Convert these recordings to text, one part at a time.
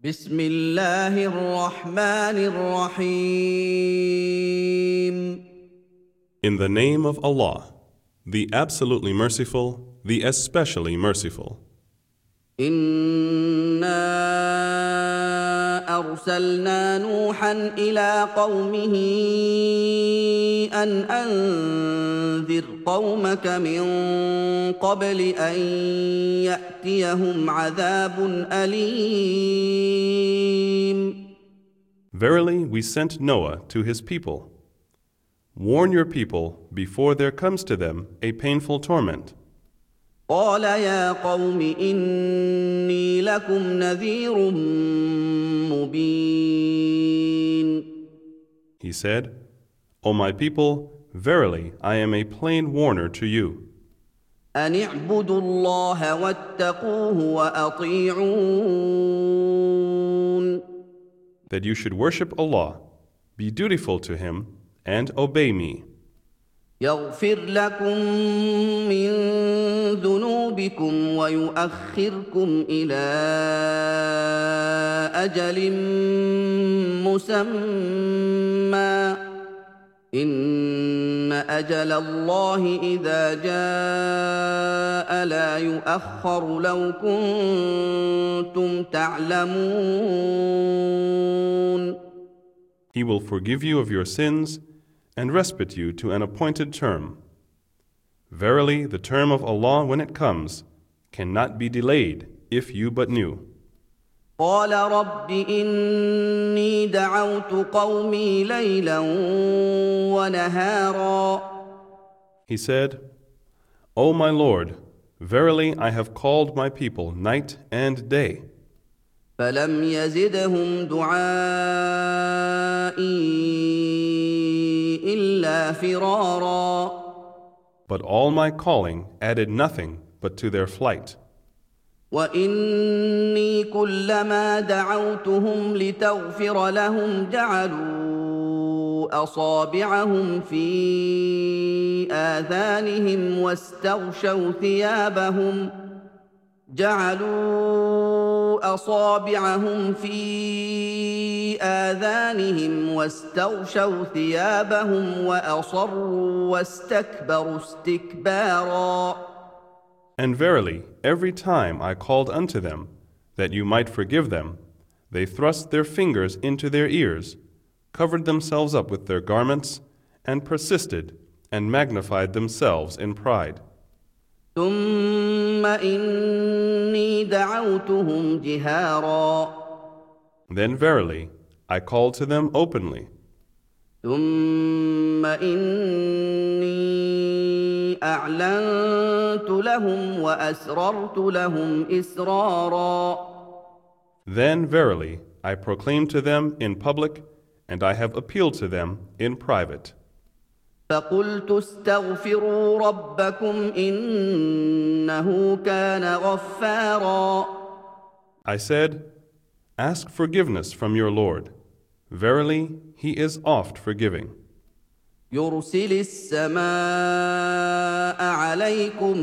بسم الله الرحمن الرحيم. In the name of Allah, the absolutely merciful, the especially merciful. إنا أرسلنا نوحا إلى قومه أن أنذر قومك من قبل أن يأتيهم عذاب أليم. Verily, we sent Noah to his people. Warn your people before there comes to them a painful torment. قال يا قوم إني لكم نذير مبين. He said, O my people, verily I am a plain warner to you. أن اعبدوا الله واتقوه وأطيعون. That you should worship Allah, be dutiful to Him, and obey me. يغفر لكم من ذنوبكم ويؤخركم إلى أجل مسمى إن أجل الله إذا جاء لا يؤخر لو كنتم تعلمون. He will forgive you of your sins and respite you to an appointed term. Verily, the term of Allah, when it comes, cannot be delayed if you but knew. قال رب إني دعوت قومي ليلا ونهارا. He said, O my Lord, verily I have called my people night and day. فلم يزدهم دعائي إلا فرارا. But all my calling added nothing but to their flight. وإني كلما دعوتهم لتغفر لهم جعلوا أصابعهم في آذانهم واستغشوا ثيابهم وأصروا واستكبروا استكبارا. And verily, every time I called unto them, that you might forgive them, they thrust their fingers into their ears, covered themselves up with their garments, and persisted and magnified themselves in pride. ثم إني دعوتهم جهارا. Then verily, I called to them openly. ثم إني أعلنت لهم وأسررت لهم إسرارا. Then verily, I proclaimed to them in public, and I have appealed to them in private. فقلت استغفروا ربكم إنه كان غفارا. I said, Ask forgiveness from your Lord. Verily, He is oft forgiving. يرسل السماء عليكم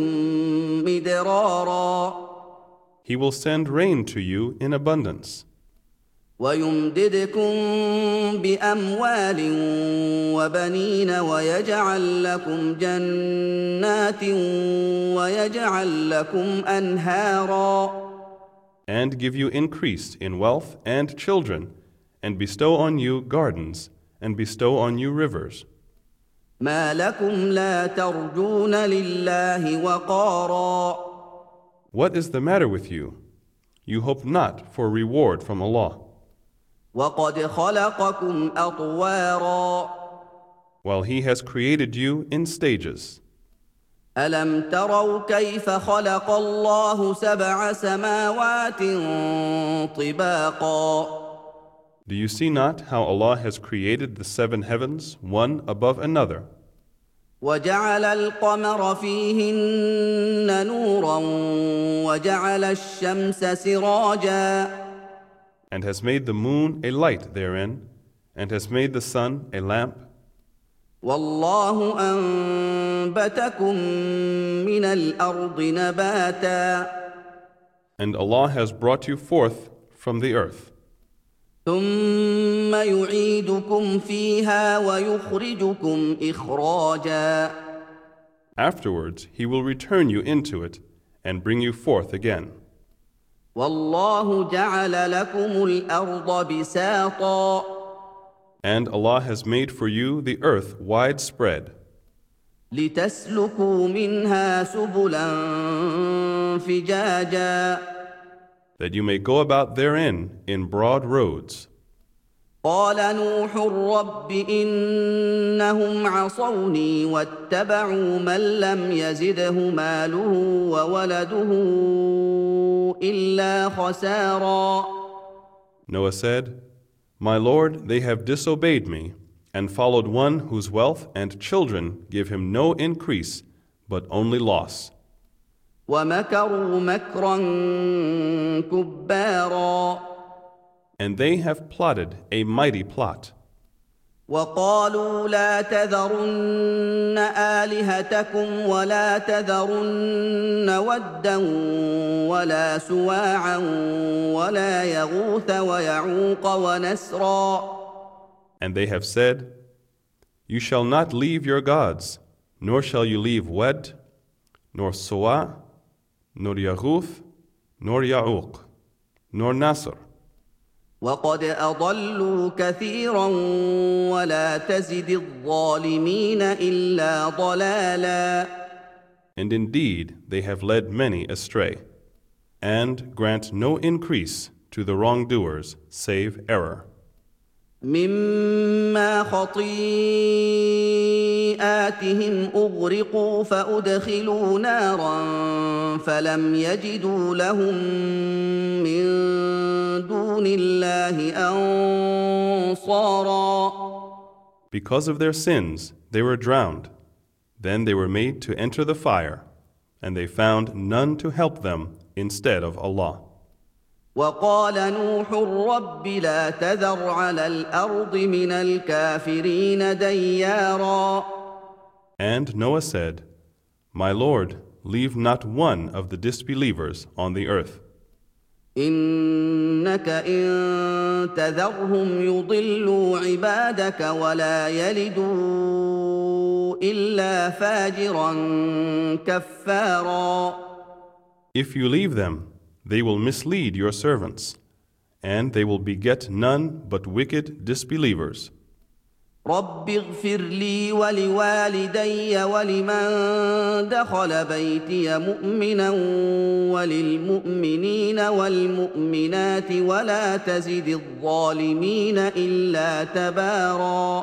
مدرارا. He will send rain to you in abundance. ويمددكم بأموال وبنين ويجعل لكم جنات ويجعل لكم أنهارا. And give you increase in wealth and children, and bestow on you gardens, and bestow on you rivers. ما لكم لا ترجون لله وقارا. What is the matter with you? You hope not for reward from Allah, وقد خلقكم أطوارا. while He has created you in stages. ألم تروا كيف خلق الله سبع سماوات طباقا. Do you see not how Allah has created the seven heavens, one above another, وجعل القمر فيهن نورا وجعل الشمس سراجا. and has made the moon a light therein, and has made the sun a lamp? والله أنبتكم من الأرض نباتا. And Allah has brought you forth from the earth. ثم يعيدكم فيها ويخرجكم إخراجا. Afterwards, he will return you into it and bring you forth again. والله جعل لكم الأرض بساطا. And Allah has made for you the earth widespread, لتسلكوا منها سبلا فجاجا. that you may go about therein in broad roads. قال نوح رب إنهم عصوني واتبعوا من لم يزده ماله وولده إلا خسارا. Noah said, My Lord, they have disobeyed me and followed one whose wealth and children give him no increase, but only loss. ومكروا مكرا كبارا. And they have plotted a mighty plot. وقالوا لا تذرن آلهتكم ولا تذرن ودا ولا سواعا ولا يغوث ويعوق ونسرا. And they have said, You shall not leave your gods, nor shall you leave Wed, nor Suwa, nor Yaghuth, nor Ya'uq, nor Nasr. وقد أضلوا كثيرا ولا تزد الظالمين إلا ضلالا. And indeed, they have led many astray, and grant no increase to the wrongdoers save error. مما خطيئاتهم أغرقوا فأدخلوا نارا فلم يجدوا لهم من دون الله أنصارا. Because of their sins, they were drowned. Then they were made to enter the fire, and they found none to help them instead of Allah. وقال نوح رب لا تذر على الأرض من الكافرين ديارا. And Noah said, My Lord, leave not one of the disbelievers on the earth. إنك إن تذرهم يضلوا عبادك ولا يلدوا إلا فاجرا كفارا. If you leave them, they will mislead your servants, and they will beget none but wicked disbelievers. رب اغفر لي ولوالدي ولمن دخل بيتي مؤمنا وللمؤمنين والمؤمنات ولا تزد الظالمين إلا تبارا.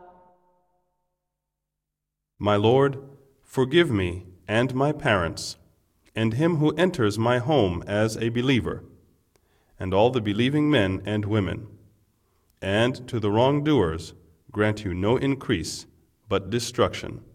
My Lord, forgive me and my parents, and him who enters my home as a believer, and all the believing men and women. And to the wrongdoers grant you no increase, but destruction.